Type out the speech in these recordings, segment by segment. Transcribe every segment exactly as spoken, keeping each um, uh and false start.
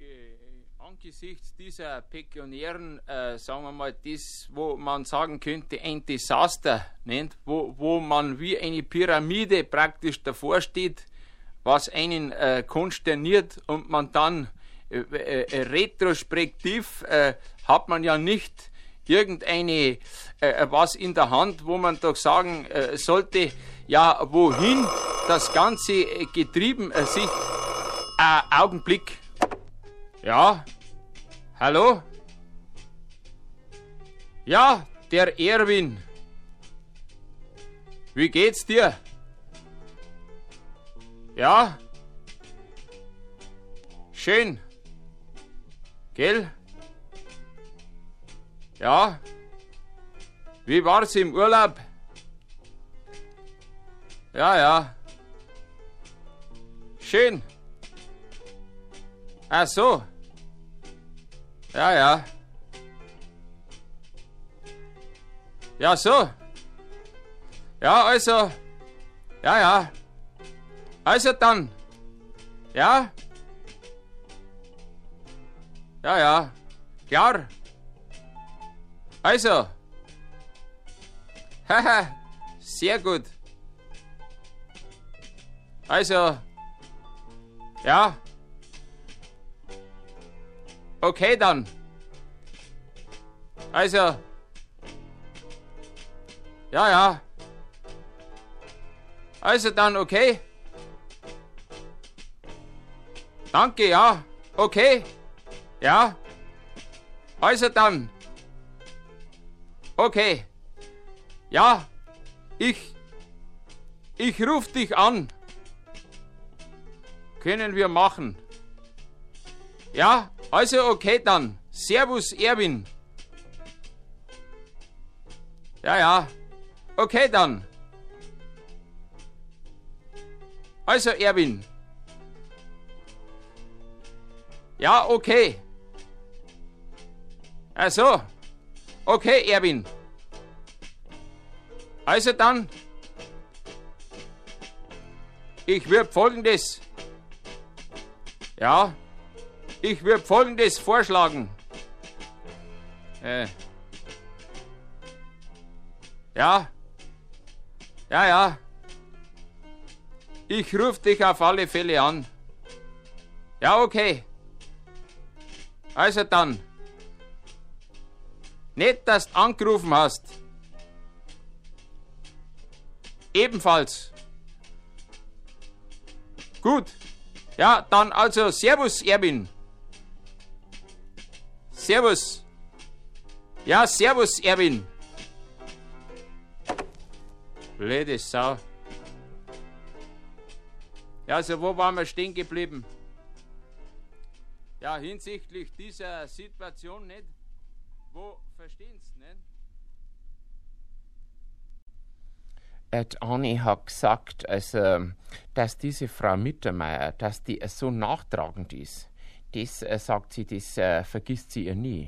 Angesichts dieser pekuniären, äh, sagen wir mal, das, wo man sagen könnte, ein Desaster nennt, wo, wo man wie eine Pyramide praktisch davor steht, was einen äh, konsterniert und man dann äh, äh, retrospektiv äh, hat man ja nicht irgendeine äh, was in der Hand, wo man doch sagen äh, sollte, ja, wohin das Ganze äh, getrieben äh, sich. Äh, Augenblick. Ja, hallo? Ja, der Erwin. Wie geht's dir? Ja? Schön. Gell? Ja? Wie war's im Urlaub? Ja, ja. Schön. Ach so. Ja, ja. Ja, so. Ja, also. Ja, ja. Also dann. Ja? Ja, ja. Klar. Also. Haha. Sehr gut. Also. Ja. Okay, dann. Also. Ja, ja. Also dann, okay. Danke, ja. Okay. Ja. Also dann. Okay. Ja. Ich. Ich ruf dich an. Können wir machen. Ja. Also okay dann. Servus, Erwin. Ja, ja. Okay dann. Also Erwin. Ja, okay. Ach so. Okay, Erwin. Also dann. Ich würde Folgendes. Ja. Ich würde Folgendes vorschlagen. Äh. Ja. Ja, ja. Ich rufe dich auf alle Fälle an. Ja, okay. Also dann. Nicht, dass du angerufen hast. Ebenfalls. Gut. Ja, dann also Servus, Erwin. Servus. Ja, Servus, Erwin. Blöde Sau. Ja, also wo waren wir stehen geblieben? Ja, hinsichtlich dieser Situation nicht. Wo verstehen's nicht? Die Anni hat gesagt, also, dass diese Frau Mittermeier, dass die so nachtragend ist. Das, äh, sagt sie, das äh, vergisst sie ihr nie.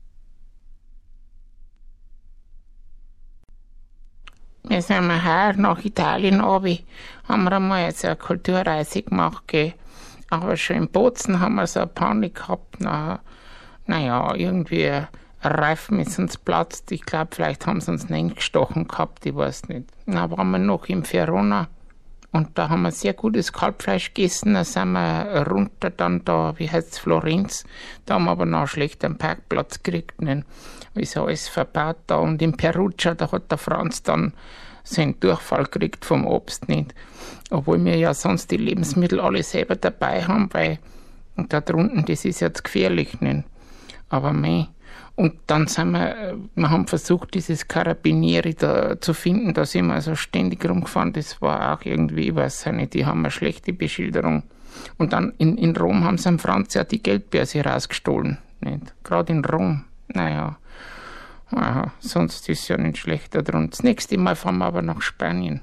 Wir sind her nach Italien runter, haben wir einmal jetzt eine Kulturreise gemacht. Gell. Aber schon in Bozen haben wir so eine Panik gehabt. Naja, na irgendwie ein Reifen ist uns platzt. Ich glaube, vielleicht haben sie uns gestochen gehabt, ich weiß nicht. Dann waren wir noch im Verona und da haben wir sehr gutes Kalbfleisch gegessen. Da sind wir runter dann da, wie heißt es, Florenz. Da haben wir aber noch schlecht einen Parkplatz gekriegt. Nicht? Ist alles verbaut da. Und in Perugia, da hat der Franz dann seinen Durchfall gekriegt vom Obst nicht. Obwohl wir ja sonst die Lebensmittel alle selber dabei haben, weil da drunten, das ist jetzt gefährlich. Nicht? Aber mei. Und dann sind wir, wir haben versucht, dieses Carabinieri da zu finden, da sind wir also ständig rumgefahren, das war auch irgendwie, ich weiß nicht, die haben eine schlechte Beschilderung. Und dann in, in Rom haben sie am Franz ja die Geldbörse rausgestohlen, nicht? Gerade in Rom, naja, aha, sonst ist es ja nicht schlechter drum. Das nächste Mal fahren wir aber nach Spanien.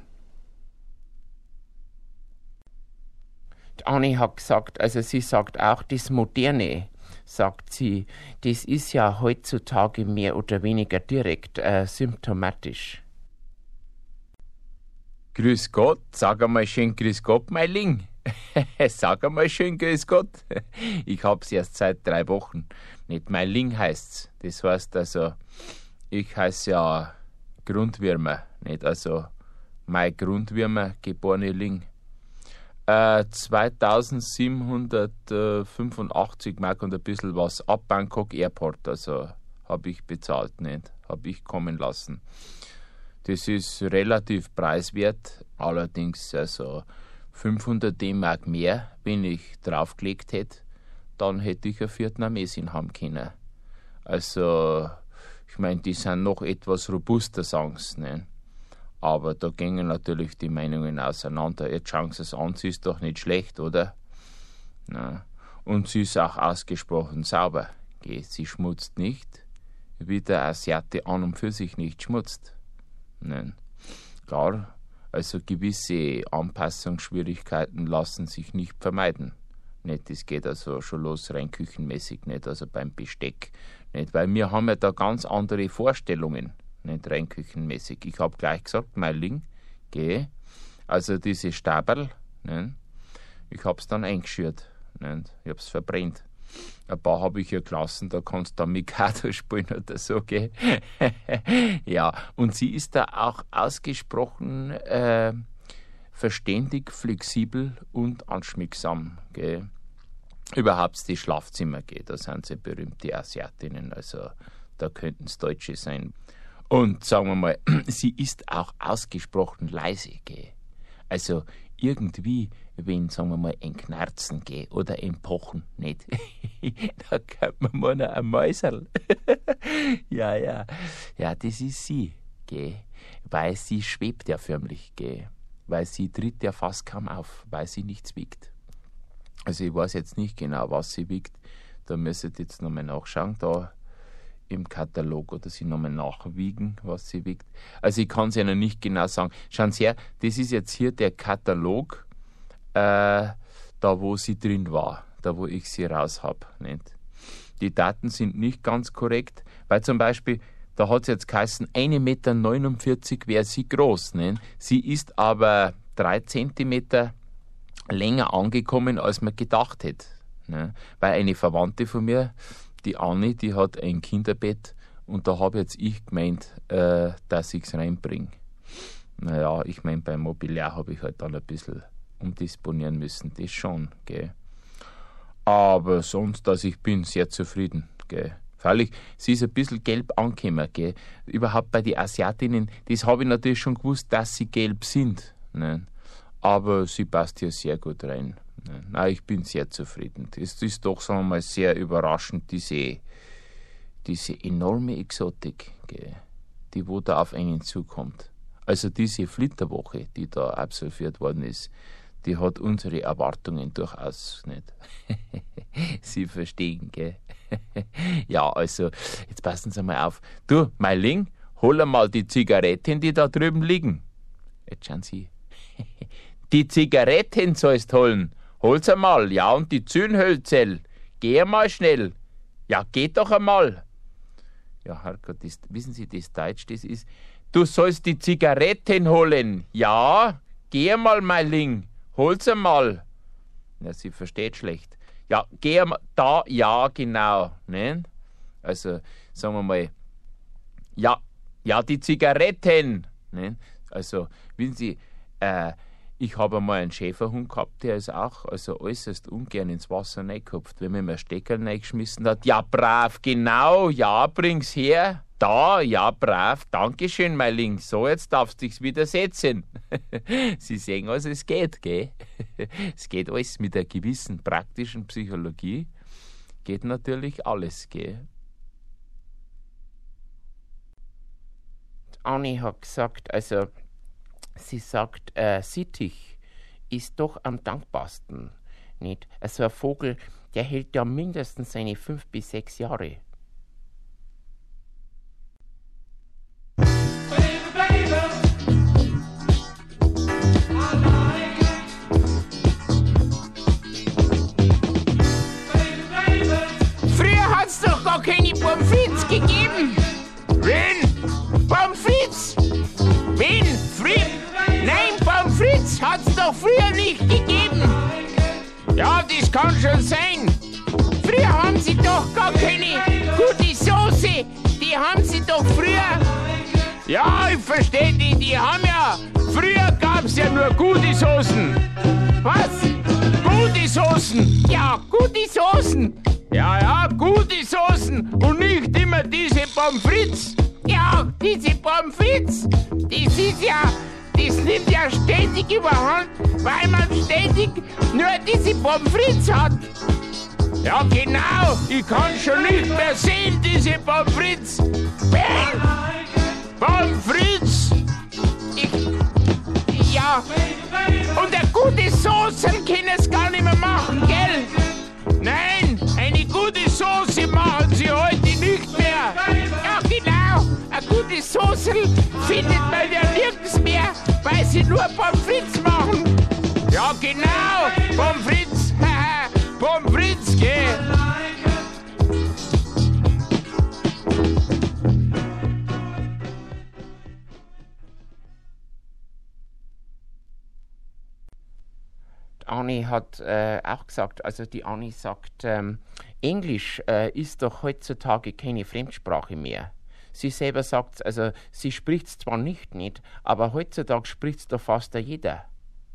Die Anni hat gesagt, also sie sagt auch, das Moderne, sagt sie, das ist ja heutzutage mehr oder weniger direkt äh, symptomatisch. Grüß Gott, sag einmal schön Grüß Gott, mein Ling. Sag einmal schön, grüß Gott. Ich hab's erst seit drei Wochen. Nicht mein Ling heißt's. Das heißt also, ich heiße ja Grundwürmer, nicht? Also, mein Grundwürmer, geborene Ling. Äh, zweitausendsiebenhundertfünfundachtzig Mark und ein bisschen was ab Bangkok Airport, also habe ich bezahlt, nicht? Habe ich kommen lassen. Das ist relativ preiswert, allerdings also fünfhundert D-Mark mehr, wenn ich draufgelegt hätte, dann hätte ich eine Vietnamesin haben können. Also, ich meine, die sind noch etwas robuster, sagen sie, ne? Aber da gingen natürlich die Meinungen auseinander. Jetzt schauen Sie es an, sie ist doch nicht schlecht, oder? Na. Und sie ist auch ausgesprochen sauber. Geh, sie schmutzt nicht, wie der Asiate an und für sich nicht schmutzt. Nein. Klar, also gewisse Anpassungsschwierigkeiten lassen sich nicht vermeiden. Nicht, das geht also schon los rein küchenmäßig, nicht, also beim Besteck. Nicht, weil wir haben ja da ganz andere Vorstellungen. Nicht rein küchenmäßig. Ich habe gleich gesagt, mein Ling, geh, also diese Stabel, nicht? Ich habe es dann eingeschürt, nicht? Ich habe es verbrennt. Ein paar habe ich ja gelassen, da kannst du dann Mikado spielen oder so, gell? Ja, und sie ist da auch ausgesprochen äh, verständig, flexibel und anschmiegsam, gell? Überhaupt die Schlafzimmer, gell? Da sind sie berühmte Asiatinnen, also da könnten es Deutsche sein. Und sagen wir mal, sie ist auch ausgesprochen leise, gell? Also irgendwie, wenn, sagen wir mal, ein Knarzen, gell? Oder ein Pochen, nicht? Da kennt man mal noch ein Mäuserl. Ja, ja, ja, das ist sie, gell? Weil sie schwebt ja förmlich, gell? Weil sie tritt ja fast kaum auf, weil sie nichts wiegt. Also ich weiß jetzt nicht genau, was sie wiegt. Da müsstet ihr jetzt nochmal nachschauen, da im Katalog oder sie nochmal nachwiegen, was sie wiegt. Also ich kann es Ihnen nicht genau sagen. Schauen Sie her, das ist jetzt hier der Katalog, äh, da wo sie drin war, da wo ich sie raus habe. Die Daten sind nicht ganz korrekt, weil zum Beispiel, da hat es jetzt geheißen, ein Meter neunundvierzig wäre sie groß. Nicht? Sie ist aber drei Zentimeter länger angekommen, als man gedacht hätte. Nicht? Weil eine Verwandte von mir, die Anni, die hat ein Kinderbett und da habe jetzt ich gemeint, äh, dass ich es reinbringe. Naja, ich meine, beim Mobiliar habe ich halt dann ein bisschen umdisponieren müssen, das schon, gell. Aber sonst, also ich bin sehr zufrieden, gell. Freilich, sie ist ein bisschen gelb angekommen, gell. Überhaupt bei den Asiatinnen, das habe ich natürlich schon gewusst, dass sie gelb sind, ne. Aber sie passt hier sehr gut rein. Nein, ich bin sehr zufrieden. Es ist doch, sagen wir mal, sehr überraschend, diese, diese enorme Exotik, gell, die wo da auf einen zukommt. Also diese Flitterwoche, die da absolviert worden ist, die hat unsere Erwartungen durchaus nicht. Sie verstehen, gell? Ja, also, jetzt passen Sie mal auf. Du, mein Ling, hol mal die Zigaretten, die da drüben liegen. Jetzt schauen Sie. Die Zigaretten sollst holen. Hol's einmal, ja, und die Zündhölzel. Geh einmal schnell. Ja, geht doch einmal. Ja, Herrgott, das, wissen Sie, das Deutsch, das ist, du sollst die Zigaretten holen. Ja, geh einmal, mein Ling. Hol's einmal. Ja, sie versteht schlecht. Ja, geh einmal, da, ja, genau, ne? Also, sagen wir mal, ja, ja, die Zigaretten, ne? Also, wissen Sie, äh, ich habe einmal einen Schäferhund gehabt, der ist auch also äußerst ungern ins Wasser reingekupft. Wenn man mir einen Stecker reingeschmissen hat, ja brav, genau, ja, bring's her. Da, ja brav, dankeschön, mein Ling. So, jetzt darfst du dich wieder setzen. Sie sehen also, es geht, gell? Es geht alles mit einer gewissen praktischen Psychologie. Geht natürlich alles, gell? Anni hat gesagt, also sie sagt, äh, Sittich ist doch am dankbarsten, nicht? Also ein Vogel, der hält ja mindestens seine fünf bis sechs Jahre. Früher hat's doch gar keine Pommes frites gegeben. Wen? Pommes frites? Wen? Früher? Nein, Pommes frites hat's doch früher nicht gegeben. Ja, das kann schon sein. Früher haben sie doch gar keine gute Soße. Die haben sie doch früher... Ja, ich verstehe die, die haben ja... Früher gab's ja nur gute Soßen. Was? Gute Soßen? Ja, gute Soßen. Ja, ja, gute Soßen und nicht immer diese Pommes frites. Ja, diese Pommes frites, das ist ja... Das nimmt ja ständig überhand, weil man ständig nur diese Pommes frites hat. Ja, genau, ich kann schon nicht mehr sehen, diese Pommes frites. Bäh! Pommes frites! Ich, ja, und eine gute Soße können es gar nicht mehr machen, gell? Nein, eine gute Soße machen sie heute nicht mehr. Ja, genau, eine gute Soße findet man ja nirgends mehr, weil sie nur Pommes frites machen. Ja, genau, Pommes frites, haha, Pommes frites, gell? Anni hat äh, auch gesagt, also die Anni sagt, ähm, Englisch äh, ist doch heutzutage keine Fremdsprache mehr. Sie selber sagt, also sie spricht es zwar nicht, nicht, aber heutzutage spricht es doch fast jeder.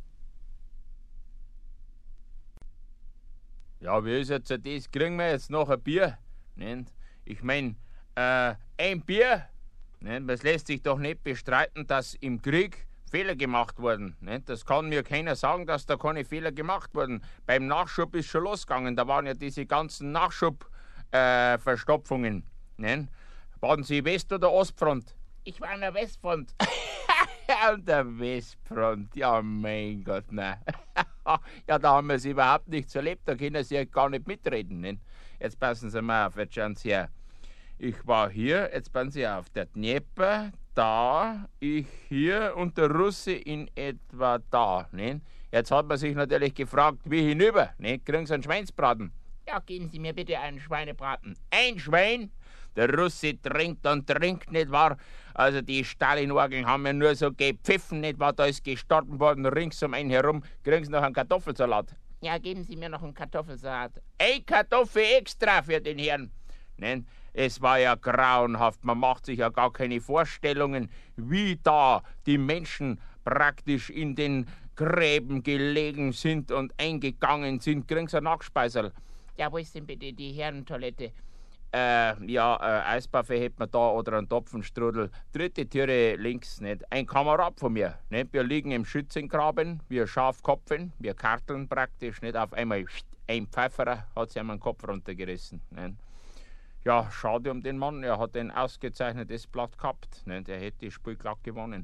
Ja, wie ist jetzt das? Kriegen wir jetzt noch ein Bier? Nicht? Ich meine, äh, ein Bier, nicht? Das lässt sich doch nicht bestreiten, dass im Krieg Fehler gemacht wurden. Nicht? Das kann mir keiner sagen, dass da keine Fehler gemacht wurden. Beim Nachschub ist schon losgegangen. Da waren ja diese ganzen Nachschubverstopfungen. Äh, waren Sie West- oder Ostfront? Ich war an der Westfront. An der Westfront, ja mein Gott, nein. Ja, da haben wir es überhaupt nichts erlebt, da können Sie ja gar nicht mitreden. Nicht? Jetzt passen Sie mal auf, jetzt schauen Sie her. Ich war hier, jetzt passen Sie auf, der Dnieper, da, ich hier und der Russe in etwa da. Nicht? Jetzt hat man sich natürlich gefragt, wie hinüber, nicht? Kriegen Sie einen Schweinsbraten? Ja, geben Sie mir bitte einen Schweinebraten. Ein Schwein? Der Russe trinkt und trinkt, nicht wahr? Also die Stalin-Orgeln haben ja nur so gepfiffen, nicht wahr? Da ist gestorben worden, rings um einen herum. Kriegen Sie noch einen Kartoffelsalat? Ja, geben Sie mir noch einen Kartoffelsalat. Ein Kartoffel extra für den Herrn. Nein, es war ja grauenhaft. Man macht sich ja gar keine Vorstellungen, wie da die Menschen praktisch in den Gräben gelegen sind und eingegangen sind. Kriegen Sie einen Nachspeiserl? Ja, wo ist denn bitte die Herrentoilette? Äh, ja, äh, Eisparfait hätte man da oder einen Topfenstrudel. Dritte Türe links, nicht? Ein Kamerad von mir, nicht? Wir liegen im Schützengraben, wir Schafkopfen, wir karteln praktisch, nicht? Auf einmal ein Pfeiferer hat sich einen Kopf runtergerissen, nicht? Ja, schade um den Mann, er hat ein ausgezeichnetes Blatt gehabt, nicht? Er hätte das Spiel glatt gewonnen.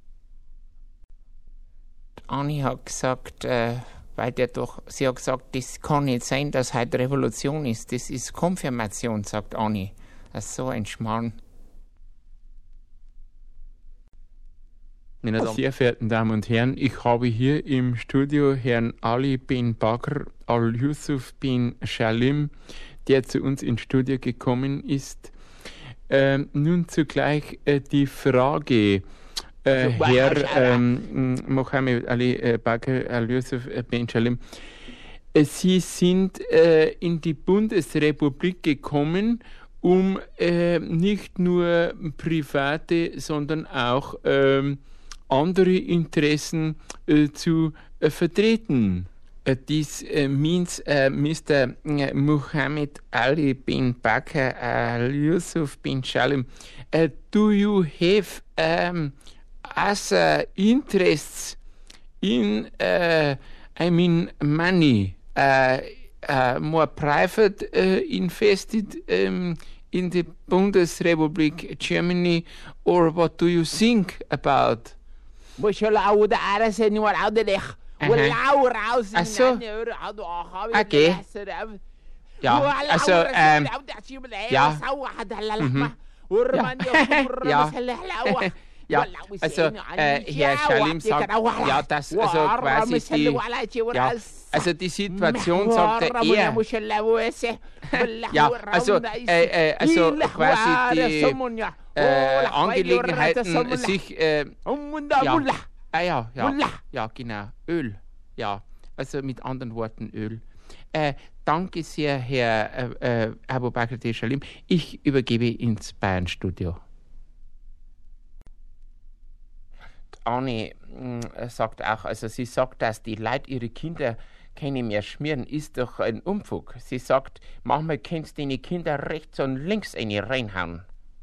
Anni hat gesagt, äh, weil der doch, sie hat gesagt, das kann nicht sein, dass heute Revolution ist. Das ist Konfirmation, sagt Anni. Das ist so ein Schmarrn. Meine sehr verehrten Damen und Herren, ich habe hier im Studio Herrn Ali bin Bakr al-Yusuf bin Shalim, der zu uns ins Studio gekommen ist. Ähm, nun zugleich äh, die Frage, Äh, Herr ähm, Mohammed Ali äh, Bakr al-Yusuf äh, bin Shalim, äh, Sie sind äh, in die Bundesrepublik gekommen, um äh, nicht nur private, sondern auch ähm, andere Interessen äh, zu äh, vertreten. Uh, this uh, means uh, Mister Mohammed Ali bin Bakr al-Yusuf bin Shalim. Uh, do you have um, other interests in, uh, I mean, money, uh, uh, more private uh, invested um, in the Bundesrepublik Germany, or what do you think about? Ach so. Okay. Ja, also, ähm, ja. Mhm. Ja. Ja, also äh, Herr Shalim sagt, ja, das also quasi die, ja, also die Situation, sagt er, ja, also, äh, äh, also quasi die äh, Angelegenheiten sich, äh, ja, ah, ja, ja, ja, genau, Öl, ja, Also mit anderen Worten Öl. Äh, danke sehr, Herr äh, äh, Abu Bakr Deshalim. Ich übergebe ins Bayern-Studio. Anni äh, sagt auch, also sie sagt, dass die Leute ihre Kinder keine mehr schmieren, ist doch ein Unfug. Sie sagt, manchmal kannst du deine Kinder rechts und links eine reinhauen.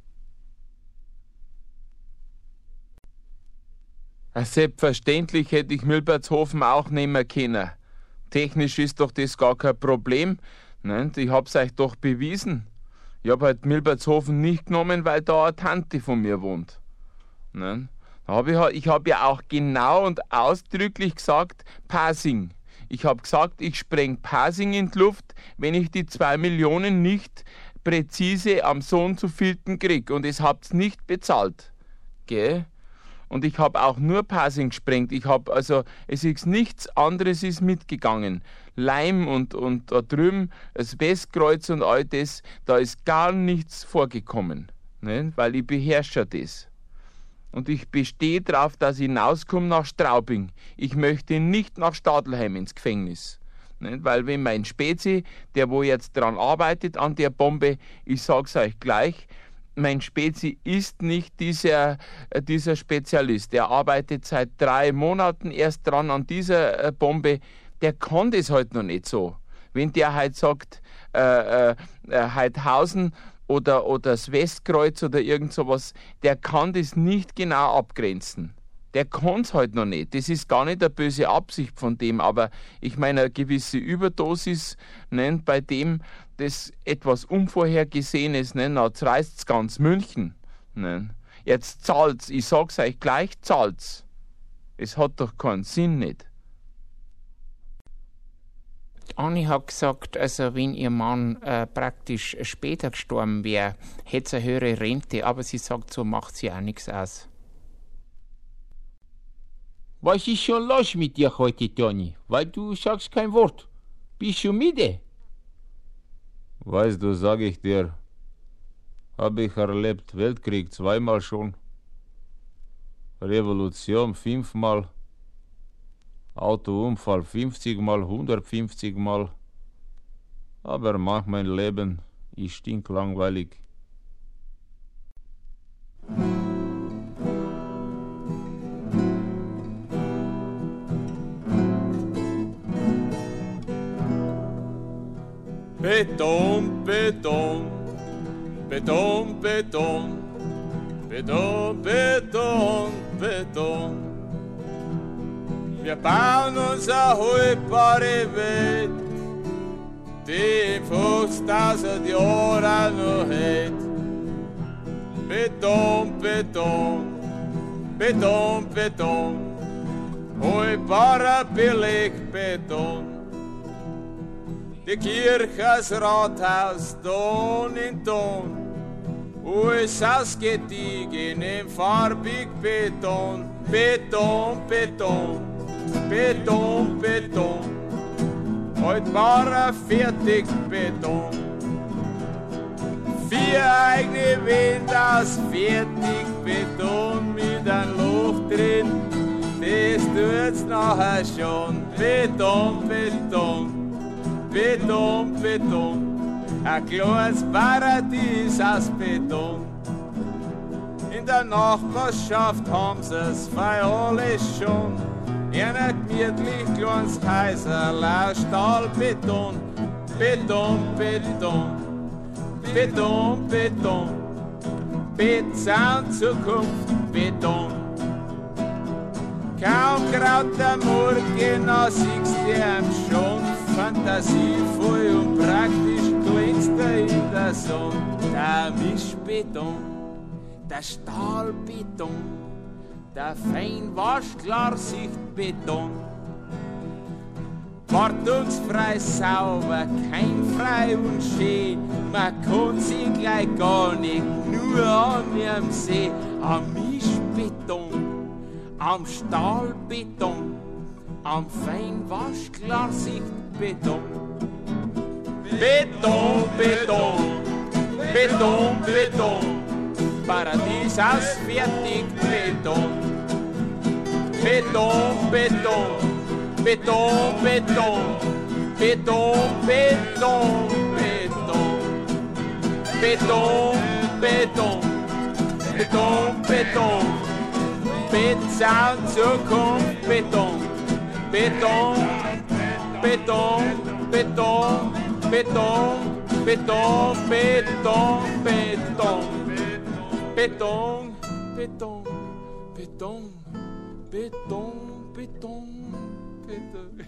Selbstverständlich hätte ich Milbertshofen auch nehmen können. Technisch ist doch das gar kein Problem. Nein, ich hab's euch doch bewiesen. Ich hab halt Milbertshofen nicht genommen, weil da eine Tante von mir wohnt. Nein, da hab ich, ich hab ja auch genau und ausdrücklich gesagt, Pasing. Ich hab gesagt, ich spreng Pasing in die Luft, wenn ich die zwei Millionen nicht präzise am Sohn zu vielten krieg. Und es habt's nicht bezahlt. Gell? Und ich habe auch nur Pasing gesprengt. Ich habe, also, es ist nichts anderes ist mitgegangen. Leim und, und da drüben, das Westkreuz und all das, da ist gar nichts vorgekommen. Ne? Weil ich beherrsche das. Und ich bestehe darauf, dass ich hinauskomme nach Straubing. Ich möchte nicht nach Stadelheim ins Gefängnis. Ne? Weil wenn mein Spezi, der wo jetzt dran arbeitet an der Bombe, ich sag's euch gleich, mein Spezi ist nicht dieser, äh, dieser Spezialist. Er arbeitet seit drei Monaten erst dran an dieser äh, Bombe. Der kann das halt noch nicht so. Wenn der halt sagt, äh, äh, Heidhausen oder, oder das Westkreuz oder irgend sowas, der kann das nicht genau abgrenzen. Der kann es halt noch nicht. Das ist gar nicht eine böse Absicht von dem, aber ich meine, eine gewisse Überdosis nennt bei dem das etwas Unvorhergesehenes, ne? Jetzt reißt's ganz München. Ne? Jetzt zahlt's, ich sag's euch gleich, zahlt's. Es hat doch keinen Sinn nicht. Anni hat gesagt, also wenn ihr Mann äh, praktisch später gestorben wäre, hätte sie eine höhere Rente, aber sie sagt, so macht sie auch nichts aus. Was ist schon los mit dir heute, Toni? Weil du sagst kein Wort. Bist du müde? Weißt du, sag ich dir, hab ich erlebt, Weltkrieg zweimal schon, Revolution fünfmal, Autounfall fünfzig Mal, hundertfünfzig Mal, aber mach mein Leben ist stinklangweilig. Beton, Beton, Beton, Beton, Beton, Beton, Beton. Wir bauen uns eine haltbare Welt, die in fünftausend Jahren noch hält. Beton, Beton, Beton, Beton, haltbarer Billigbeton. Die Kirche, das Rathaus, Ton in Ton, alles ausgediegen im farbig Beton, Beton, Beton, Beton, Beton, haltbarer Fertigbeton. Vier eigene Wände aus Fertigbeton mit einem Loch drin, das tut's nachher schon, Beton, Beton. Beton, Beton, ein kleines Paradies aus Beton. In der Nachbarschaft haben sie's für alles schon. Ein gemütlich kleines Häuserl aus Stahlbeton. Beton, Beton, Beton, Beton, Beton, Zukunft, Beton. Kaum graut der Morgen, noch siehst du ihn schon. Fantasievoll und praktisch glänzt er in der Sonne. Der Mischbeton, der Stahlbeton, der Feinwaschklarsichtbeton. Wartungsfrei, sauber, keimfrei und schön. Man kann sie gleich gar nicht nur an ihm sehen. Am Mischbeton, am Stahlbeton, am Feinwaschklarsichtbeton. Beton, Beton, Beton, Beton, Beton, Paradies aus Fertigbeton. Beton, Beton, Beton, Beton, Beton, Beton, Beton, Beton, Beton, Beton, Beton, Beton, Zukunft, Beton, Beton, Beton, Beton, Beton, Beton, Beton, Beton, Beton, Beton, Beton, Beton, Beton, Beton.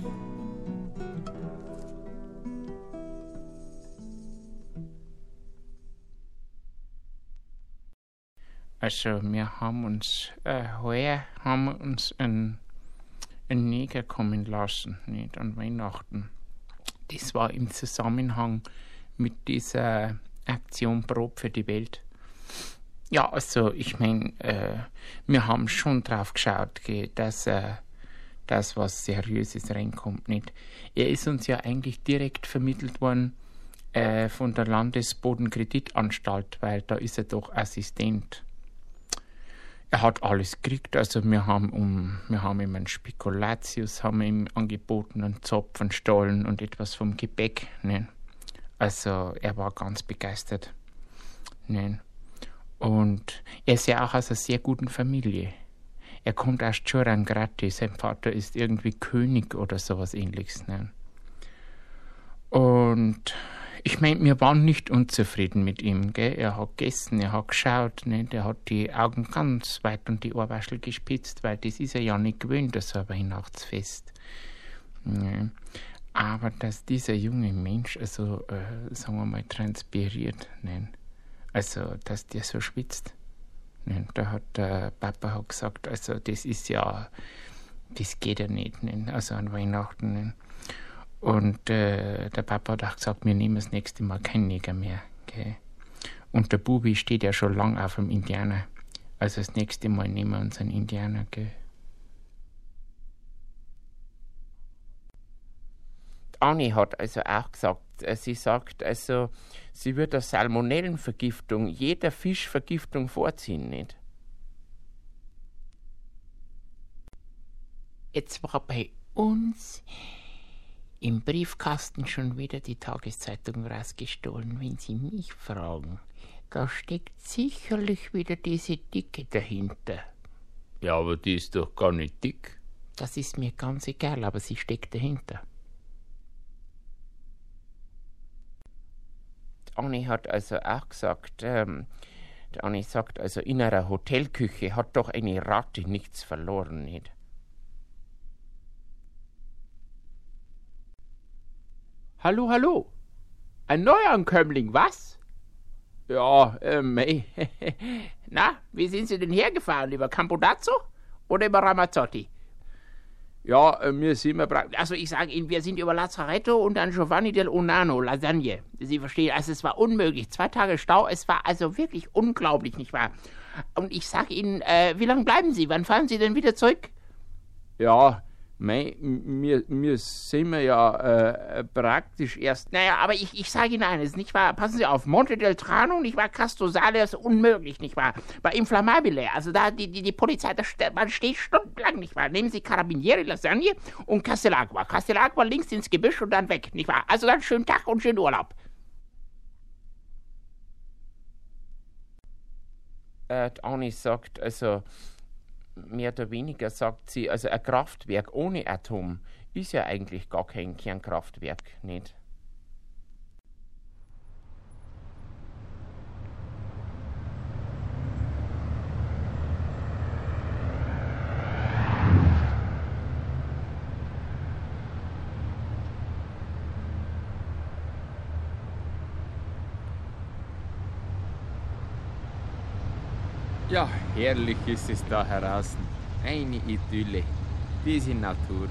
Also wir haben uns, äh, heuer haben wir uns einen, einen Neger kommen lassen, nicht, an Weihnachten. Das war im Zusammenhang mit dieser Aktion Brot für die Welt. Ja, also ich meine, äh, wir haben schon drauf geschaut, gell, dass äh, das was Seriöses reinkommt, nicht. Er ist uns ja eigentlich direkt vermittelt worden äh, von der Landesbodenkreditanstalt, weil da ist er doch Assistent. Er hat alles gekriegt, also wir haben um, wir haben ihm einen Spekulatius, haben ihm angeboten, einen Zopf, einen Stollen und etwas vom Gebäck, ne? Also er war ganz begeistert, ne? Und er ist ja auch aus einer sehr guten Familie. Er kommt aus Ciurangrati, sein Vater ist irgendwie König oder sowas ähnliches, ne? Und ich meine, wir waren nicht unzufrieden mit ihm, gell? Er hat gegessen, er hat geschaut, nicht? Er hat die Augen ganz weit und die Ohrwaschel gespitzt, weil das ist er ja nicht gewöhnt, so ein Weihnachtsfest. Ja. Aber dass dieser junge Mensch, also, äh, sagen wir mal, transpiriert, nicht? Also, dass der so schwitzt. Nicht? Da hat der Papa hat gesagt, also, das ist ja, das geht ja nicht, nicht? Also an Weihnachten, nicht? Und äh, der Papa hat auch gesagt, wir nehmen das nächste Mal keinen Neger mehr. Okay? Und der Bubi steht ja schon lang auf dem Indianer. Also das nächste Mal nehmen wir uns einen Indianer. Okay? Anni hat also auch gesagt, sie sagt, also sie würde eine Salmonellenvergiftung, jeder Fischvergiftung vorziehen, nicht? Jetzt war bei uns im Briefkasten schon wieder die Tageszeitung rausgestohlen, wenn Sie mich fragen. Da steckt sicherlich wieder diese Dicke dahinter. Ja, aber die ist doch gar nicht dick. Das ist mir ganz egal, aber sie steckt dahinter. Anni hat also auch gesagt, ähm, die Anni sagt, also in einer Hotelküche hat doch eine Ratte nichts verloren, nicht? Hallo, hallo. Ein Neuankömmling, was? Ja, äh, mei. Na, wie sind Sie denn hergefahren? Über Campodazzo oder über Ramazzotti? Ja, äh, wir sind immer praktisch. Also ich sage Ihnen, wir sind über Lazzaretto und dann Giovanni del Unano, Lasagne. Sie verstehen, also es war unmöglich. Zwei Tage Stau, es war also wirklich unglaublich, nicht wahr? Und ich sage Ihnen, äh, wie lange bleiben Sie? Wann fahren Sie denn wieder zurück? Ja, mei, wir, wir sind wir ja äh, praktisch erst. Naja, aber ich, ich sage Ihnen eines, nicht wahr? Passen Sie auf, Monte del Trano, nicht wahr? Castosale ist unmöglich, nicht wahr? Bei Inflammabile, also da die, die, die Polizei, da, man steht stundenlang, nicht wahr? Nehmen Sie Carabinieri, Lasagne und Castellagua. Castellagua links ins Gebüsch und dann weg, nicht wahr? Also dann schönen Tag und schönen Urlaub. Äh, Anni sagt, also mehr oder weniger sagt sie, also ein Kraftwerk ohne Atom ist ja eigentlich gar kein Kernkraftwerk, nicht? Ja, herrlich ist es da draußen. Eine Idylle. Diese Natur.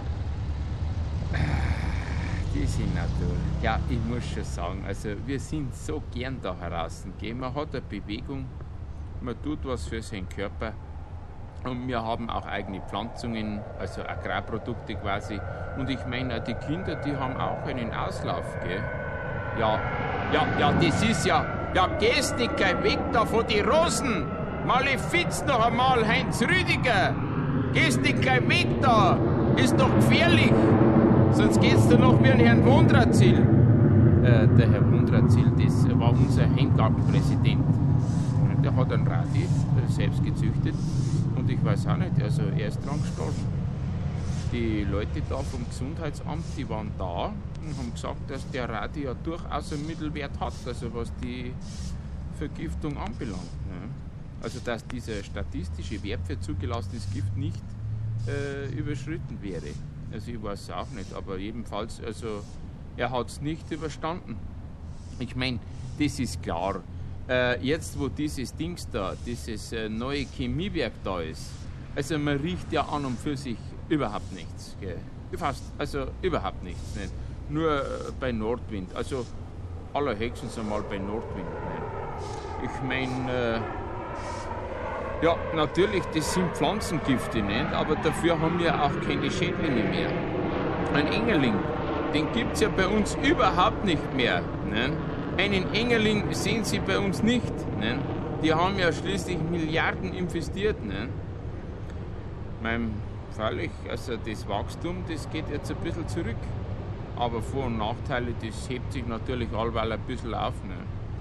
Diese Natur. Ja, ich muss schon sagen, also wir sind so gern da draußen. Gell? Man hat eine Bewegung, man tut was für seinen Körper. Und wir haben auch eigene Pflanzungen, also Agrarprodukte quasi. Und ich meine, die Kinder, die haben auch einen Auslauf, gell? Ja, ja, ja, das ist ja, ja, gehst nicht gleich weg da von die Rosen! Malefiz noch einmal, Heinz Rüdiger! Gehst nicht gleich weg da! Ist doch gefährlich. Sonst geht's dir noch wie ein Herrn Wondrazil. Äh, der Herr Wondrazil, das war unser Heimgartenpräsident. Der hat einen Radi äh, selbst gezüchtet. Und ich weiß auch nicht, also er ist dran gestorben. Die Leute da vom Gesundheitsamt, die waren da und haben gesagt, dass der Radi ja durchaus einen Mittelwert hat, also was die Vergiftung anbelangt. Ne? Also dass dieser statistische Wert für zugelassenes Gift nicht äh, überschritten wäre. Also ich weiß es auch nicht, aber jedenfalls, also er hat es nicht überstanden. Ich meine, das ist klar. Äh, jetzt, wo dieses Dings da, dieses äh, neue Chemiewerk da ist, also man riecht ja an und für sich überhaupt nichts. Gell? Fast, also überhaupt nichts. Nicht? Nur äh, bei Nordwind, also allerhöchstens einmal bei Nordwind. Nicht? Ich meine, äh, ja, natürlich, das sind Pflanzengifte, nicht? Aber dafür haben wir auch keine Schädlinge mehr. Ein Engerling, den gibt es ja bei uns überhaupt nicht mehr. Nicht? Einen Engerling sehen Sie bei uns nicht. Ne? Die haben ja schließlich Milliarden investiert. Ne? Mein, freilich, also das Wachstum, das geht jetzt ein bisschen zurück. Aber Vor- und Nachteile, das hebt sich natürlich allweil ein bisschen auf. Ne?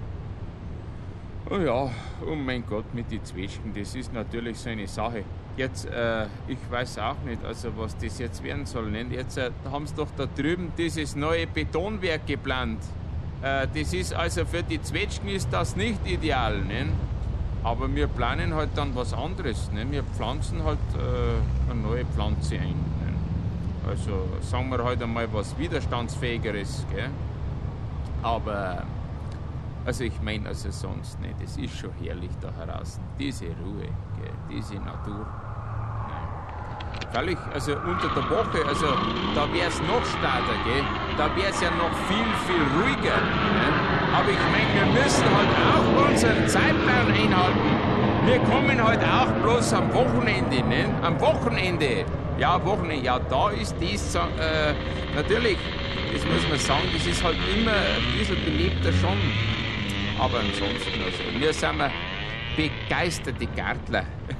Oh ja, oh mein Gott, mit den Zwetschgen, das ist natürlich so eine Sache. Jetzt, äh, ich weiß auch nicht, also was das jetzt werden soll. Ne? Jetzt äh, haben sie doch da drüben dieses neue Betonwerk geplant. Das ist also für die Zwetschgen ist das nicht ideal, ne? Aber wir planen halt dann was anderes, ne? Wir pflanzen halt äh, eine neue Pflanze ein. Ne? Also sagen wir halt einmal was Widerstandsfähigeres, gell? Aber also ich meine also sonst nicht, das ist schon herrlich da draußen, diese Ruhe, gell? Diese Natur. Freilich, also unter der Woche, also da wäre es noch stärker, gell? Da wäre es ja noch viel, viel ruhiger. Ne? Aber ich meine, wir müssen halt auch unseren Zeitplan einhalten. Wir kommen halt auch bloß am Wochenende, ne? Am Wochenende. Ja, Wochenende, ja, da ist das, äh, natürlich, das muss man sagen, das ist halt immer ein bisschen belebter schon. Aber ansonsten, also, wir sind wir begeisterte Gärtler.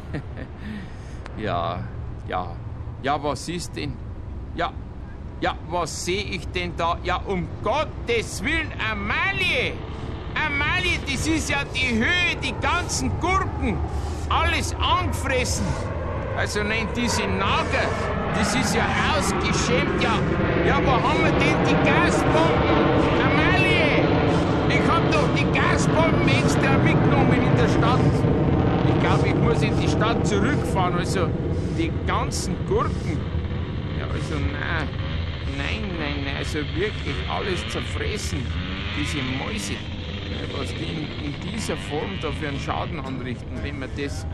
ja. Ja, ja, was ist denn? Ja, ja, was sehe ich denn da? Ja, um Gottes Willen, Amalie! Amalie, das ist ja die Höhe, die ganzen Gurken, alles angefressen. Also nein, diese Nager, das ist ja ausgeschämt, ja. Ja, wo haben wir denn die Gasbomben? Amalie! Ich hab doch die Gasbomben extra mitgenommen in der Stadt. Ich glaube, ich muss in die Stadt zurückfahren, also die ganzen Gurken. Ja, also nein, nein, nein, nein, also wirklich alles zerfressen, diese Mäuse. Ja, was die in, in dieser Form da für einen Schaden anrichten, wenn man das...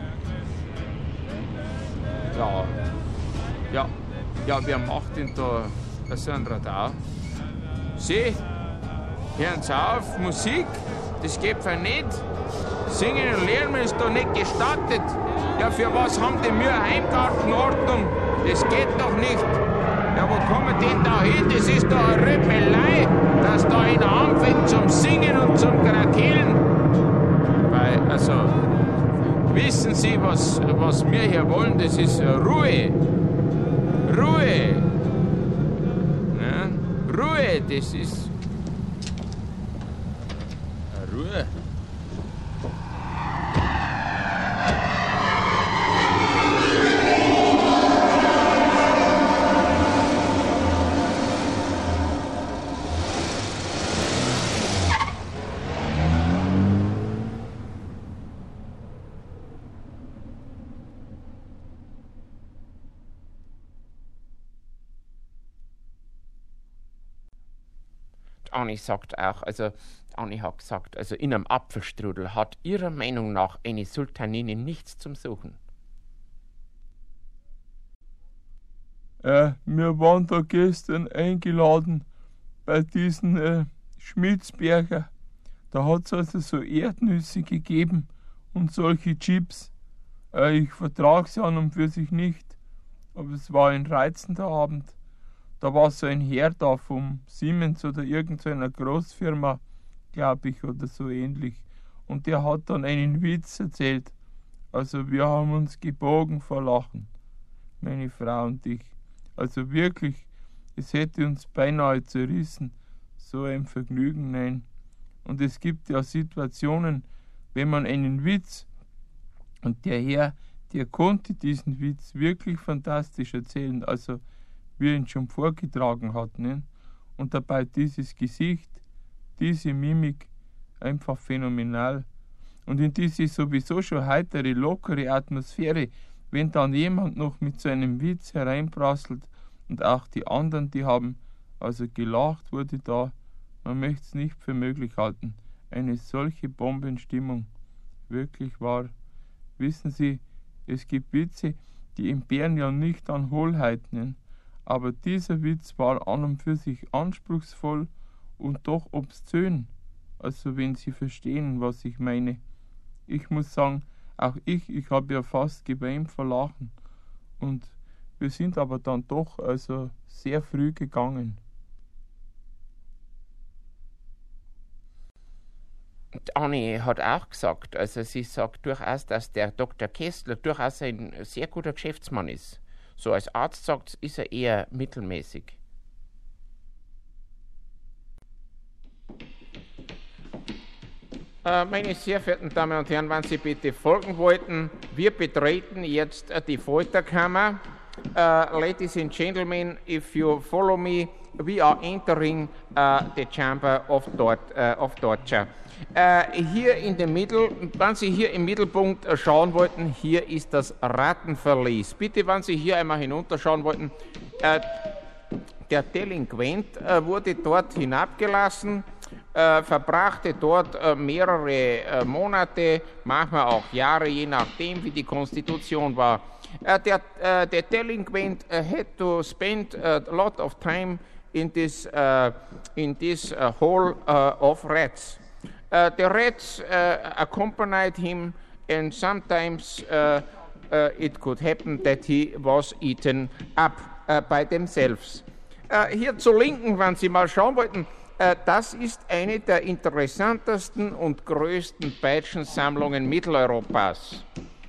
Ja, ja, ja, wer macht denn da so ein Radar? Sieh, hören Sie auf, Musik, das geht für nicht. Singen und Lernen ist doch nicht gestattet. Ja, für was haben denn wir Heimgartenordnung? Das geht doch nicht. Ja, wo kommen denn da hin? Das ist doch eine Rüppelei, dass da einer anfängt zum Singen und zum Krakeelen. Weil, also, wissen Sie, was, was wir hier wollen? Das ist Ruhe. Ruhe. Ja, Ruhe, das ist... Ruhe. Anni sagt auch, also Anni hat gesagt, also in einem Apfelstrudel hat ihrer Meinung nach eine Sultanine nichts zum Suchen. Äh, wir waren da gestern eingeladen bei diesen äh, Schmitzberger. Da hat es also so Erdnüsse gegeben und solche Chips. Äh, ich vertrage sie an und für sich nicht, aber es war ein reizender Abend. Da war so ein Herr da vom Siemens oder irgendeiner Großfirma, glaube ich, oder so ähnlich. Und der hat dann einen Witz erzählt. Also wir haben uns gebogen vor Lachen, meine Frau und ich. Also wirklich, es hätte uns beinahe zerrissen, so ein Vergnügen, nein. Und es gibt ja Situationen, wenn man einen Witz, und der Herr, der konnte diesen Witz wirklich fantastisch erzählen, also wie er ihn schon vorgetragen hat, ne? Und dabei dieses Gesicht, diese Mimik, einfach phänomenal. Und in diese sowieso schon heitere, lockere Atmosphäre, wenn dann jemand noch mit so einem Witz hereinprasselt und auch die anderen, die haben, also gelacht wurde da, man möchte es nicht für möglich halten. Eine solche Bombenstimmung, wirklich wahr. Wissen Sie, es gibt Witze, die entbehren ja nicht an Hohlheiten, aber dieser Witz war an und für sich anspruchsvoll und doch obszön. Also wenn Sie verstehen, was ich meine. Ich muss sagen, auch ich, ich habe ja fast geweint vor Lachen. Und wir sind aber dann doch also sehr früh gegangen. Anni hat auch gesagt, also sie sagt durchaus, dass der Doktor Kessler durchaus ein sehr guter Geschäftsmann ist. So als Arzt sagt, ist er eher mittelmäßig. Äh, meine sehr verehrten Damen und Herren, wenn Sie bitte folgen wollten, wir betreten jetzt äh, die Folterkammer. Uh, ladies and gentlemen, if you follow me, we are entering uh, the chamber of, tort, uh, of torture. Uh, hier in dem Mittel, wenn Sie hier im Mittelpunkt uh, schauen wollten, hier ist das Rattenverlies. Bitte, wenn Sie hier einmal hinunterschauen wollten, uh, der Delinquent uh, wurde dort hinabgelassen, uh, verbrachte dort uh, mehrere uh, Monate, manchmal auch Jahre, je nachdem, wie die Konstitution war. Uh, the, uh, the delinquent uh, had to spend a lot of time in this uh, in this uh, hole uh, of rats. Uh, the rats uh, accompanied him, and sometimes uh, uh, it could happen that he was eaten up uh, by themselves. Uh, hier zur Linken, wenn Sie mal schauen wollten, uh, das ist eine der interessantesten und größten Peitschensammlungen Mitteleuropas.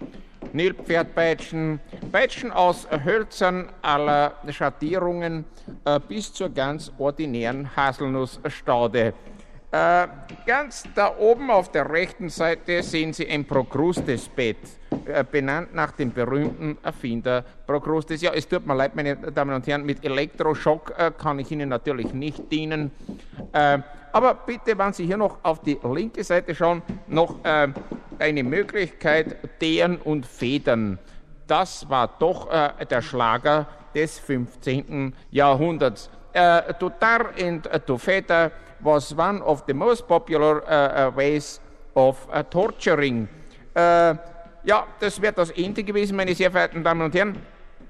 Nilpferdpeitschen, Peitschen aus Hölzern aller Schattierungen äh, bis zur ganz ordinären Haselnussstaude. Äh, ganz da oben auf der rechten Seite sehen Sie ein Prokrustesbett, äh, benannt nach dem berühmten Erfinder Prokrustes. Ja, es tut mir leid, meine Damen und Herren, mit Elektroschock äh, kann ich Ihnen natürlich nicht dienen. Äh, aber bitte, wenn Sie hier noch auf die linke Seite schauen, noch äh, eine Möglichkeit, Teeren und Federn. Das war doch äh, der Schlager des fünfzehnten Jahrhunderts. Uh, to tar and uh, to feather was one of the most popular uh, uh, ways of uh, torturing. Uh, ja, das wäre das Ende gewesen, meine sehr verehrten Damen und Herren.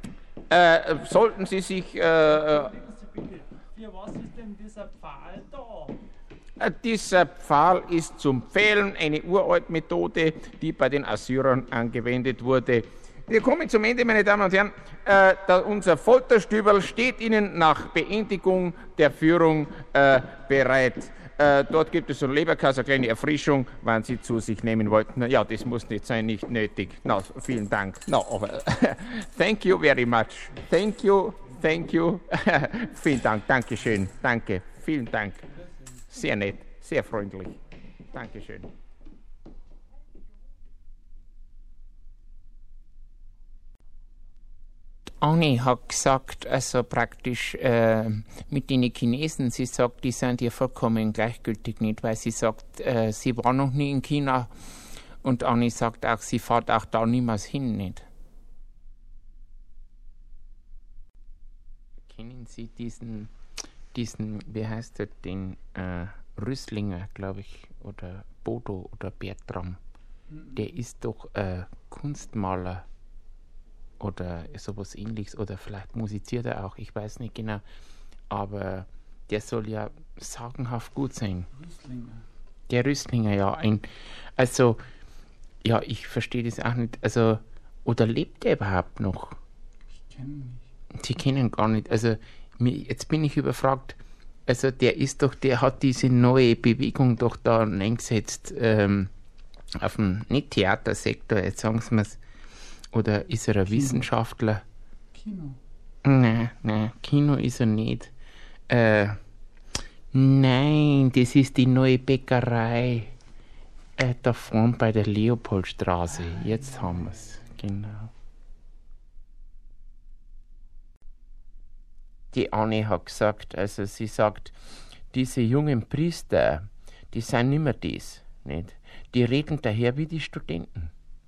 Uh, sollten Sie sich... Uh, uh, Für was ist denn dieser Pfahl da? Uh, dieser Pfahl ist zum Pfählen, eine uralte Methode, die bei den Assyrern angewendet wurde. Wir kommen zum Ende, meine Damen und Herren. Äh, da unser Folterstüberl steht Ihnen nach Beendigung der Führung äh, bereit. Äh, dort gibt es so ein Leberkass, eine kleine Erfrischung, wenn Sie zu sich nehmen wollten. Ja, das muss nicht sein, nicht nötig. No, vielen Dank. No, aber thank you very much. Thank you, thank you. Vielen Dank, Dankeschön, danke, vielen Dank. Sehr nett, sehr freundlich. Dankeschön. Anni hat gesagt, also praktisch äh, mit den Chinesen, sie sagt, die sind ihr vollkommen gleichgültig nicht, weil sie sagt, äh, sie war noch nie in China und Anni sagt auch, sie fährt auch da niemals hin nicht. Kennen Sie diesen, diesen, wie heißt der, den äh, Rüsslinger, glaube ich, oder Bodo oder Bertram? Der ist doch äh, Kunstmaler. Oder sowas ähnliches, oder vielleicht musiziert er auch, ich weiß nicht genau, aber der soll ja sagenhaft gut sein. Rüsslinger. Der Rüsslinger, ja. Ein, also, ja, ich verstehe das auch nicht, also, oder lebt der überhaupt noch? Ich kenne nicht. Sie kennen gar nicht, also, mir, jetzt bin ich überfragt, also, der ist doch, der hat diese neue Bewegung doch da eingesetzt, ähm, auf dem, nicht Theatersektor, jetzt sagen Sie mir's. Oder ist er ein Kino. Wissenschaftler? Kino. Nein, nein, Kino ist er nicht. Äh, nein, das ist die neue Bäckerei. Äh, da vorne bei der Leopoldstraße. Jetzt haben wir's. Genau. Die Anne hat gesagt, also sie sagt, diese jungen Priester, die sind nimmer das, nicht? Die reden daher wie die Studenten.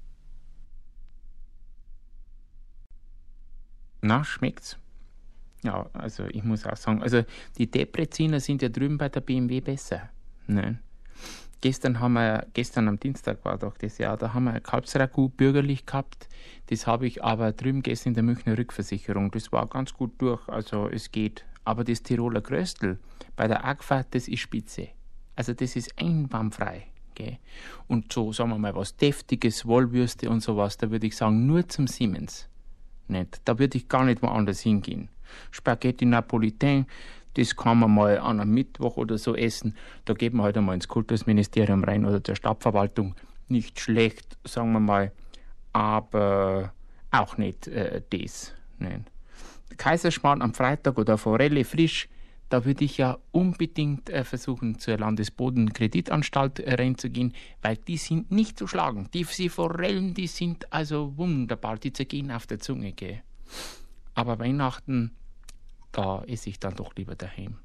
Na, schmeckt's? Ja, also ich muss auch sagen, also die Depreziner sind ja drüben bei der B M W besser. Nein. Gestern haben wir, gestern am Dienstag war doch das Jahr, da haben wir ein Kalbsragout bürgerlich gehabt. Das habe ich aber drüben gegessen in der Münchner Rückversicherung. Das war ganz gut durch, also es geht. Aber das Tiroler Gröstel bei der Agfa, das ist spitze. Also das ist einwandfrei. Gell? Und so, sagen wir mal, was Deftiges, Wollwürste und sowas, da würde ich sagen, nur zum Siemens. Nicht. Da würde ich gar nicht woanders hingehen. Spaghetti Napolitain, das kann man mal an einem Mittwoch oder so essen. Da geht man halt einmal ins Kultusministerium rein oder zur Stadtverwaltung. Nicht schlecht, sagen wir mal, aber auch nicht äh, das. Nein. Kaiserschmarrn am Freitag oder Forelle frisch, da würde ich ja unbedingt äh, versuchen, zur Landesbodenkreditanstalt äh, reinzugehen, weil die sind nicht zu schlagen. Die, die Forellen, die sind also wunderbar, die zergehen auf der Zunge. Gell. Aber Weihnachten, da esse ich dann doch lieber daheim.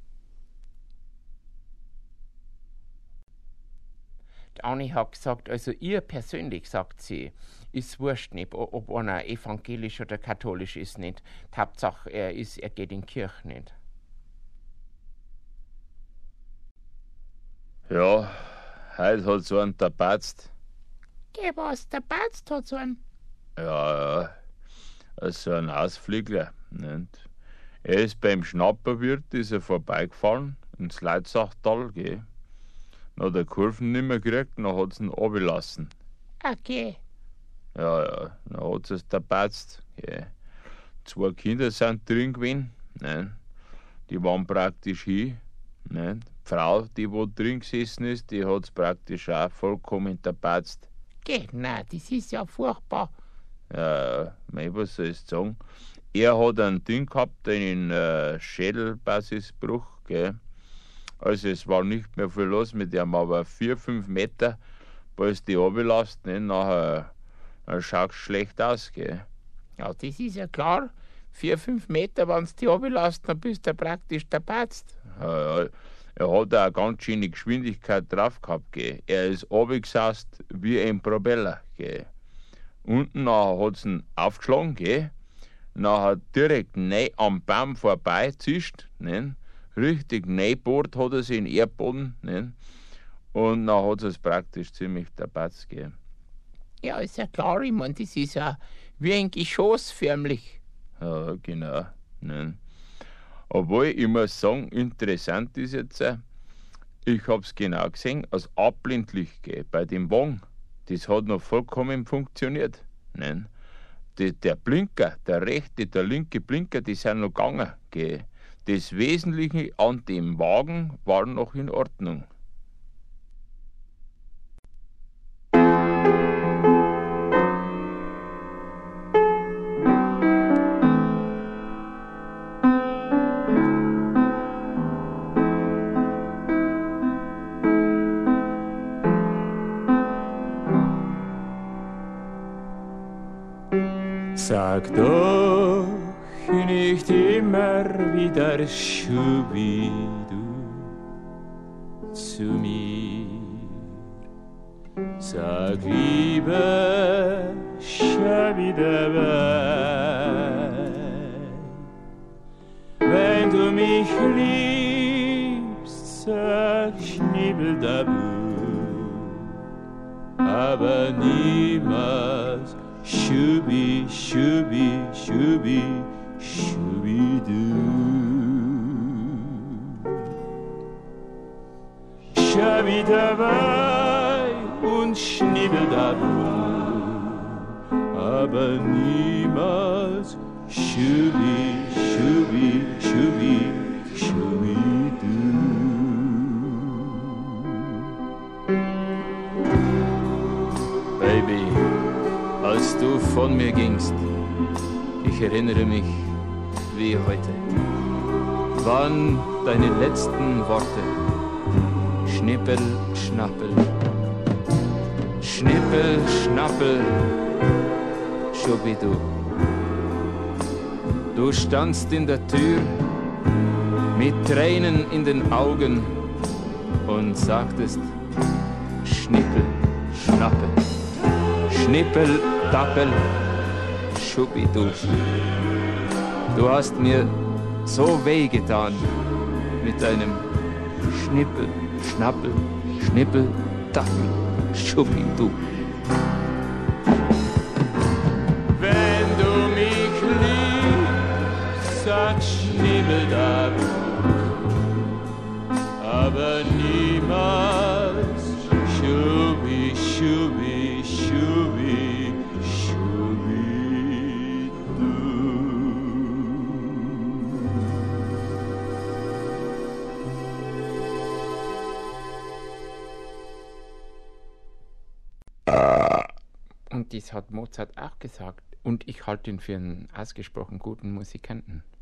Die Anni hat gesagt, also ihr persönlich, sagt sie, ist wurscht nicht, ob einer evangelisch oder katholisch ist nicht. Die Hauptsache, er, ist, er geht in die Kirche nicht. Ja, heute hat so einen tapatzt. Geh was, der Papst hat so einen. Ja, ja, also ein Ausfliegler. Nicht? Er ist beim Schnapperwirt ist er vorbeigefallen, ins Leitzachtal, gell. Dann hat er Kurven nicht mehr gekriegt, dann hat sie ihn runtergelassen. Okay. Ja, ja, dann hat es tapatzt, gell. Zwei Kinder sind drin gewesen, nein. Die waren praktisch hin, nein. Die Frau, die wo drin gesessen ist, die hat es praktisch auch vollkommen tapatzt. Geh, nein, das ist ja furchtbar. Ja, mei, was soll ich sagen? Er hat ein Ding gehabt, einen äh, Schädelbasisbruch, gell. Also es war nicht mehr viel los mit ihm, aber vier, fünf Meter, als die runterlässt, ne, nachher äh, schaut es schlecht aus, gell. Ja, das ist ja klar. Vier, fünf Meter, wenn du die runterlässt, dann bist du praktisch tapatzt. Ja, ja, er hat auch eine ganz schöne Geschwindigkeit drauf gehabt, gell. Er ist runtergesaust wie ein Propeller, gell. Unten nachher hat es ihn aufgeschlagen, gell. Nachher direkt neu am Baum vorbei zischt, ne? Richtig neibord hat er sich in den Erdboden, ne? Und dann hat es praktisch ziemlich tapatzt gegeben. Ja, ist ja klar, ich meine, das ist ja wie ein Geschoss förmlich. Ja, genau. Ne? Obwohl, ich muss sagen, interessant ist jetzt, äh, ich hab's genau gesehen, als Abblendlicht gell, bei dem Wagen, das hat noch vollkommen funktioniert. Ne? Die, der Blinker, der rechte, der linke Blinker, die sind noch gegangen. Gell. Das Wesentliche an dem Wagen war noch in Ordnung. Sag doch nicht immer wieder Schubidu zu mir. Sag lieber Schabidabai. Wenn du mich liebst, sag Schnibbeldabu, aber niemals Schubi, Schubi, Schubi, Schubidu. Schabidabai und Schnibbeldabu, aber niemals Schubi, Schubi, Schubi, Schubidu. Baby, als du von mir gingst, ich erinnere mich, wie heute. Waren deine letzten Worte. Schnippel, schnappel. Schnippel, schnappel. Schubidu. Du standst in der Tür mit Tränen in den Augen und sagtest Schnippel, schnappel. Schnippel, tappel. Schubidu. Du hast mir so wehgetan mit deinem Schnippel, Schnappel, Schnippel, Tappel, Schubidu. Wenn du mich liebst, sag Schnibbeldabu, aber niemals Schubi, Schubi, Schubi, Schubidu. Und das hat Mozart auch gesagt. Und ich halte ihn für einen ausgesprochen guten Musikanten.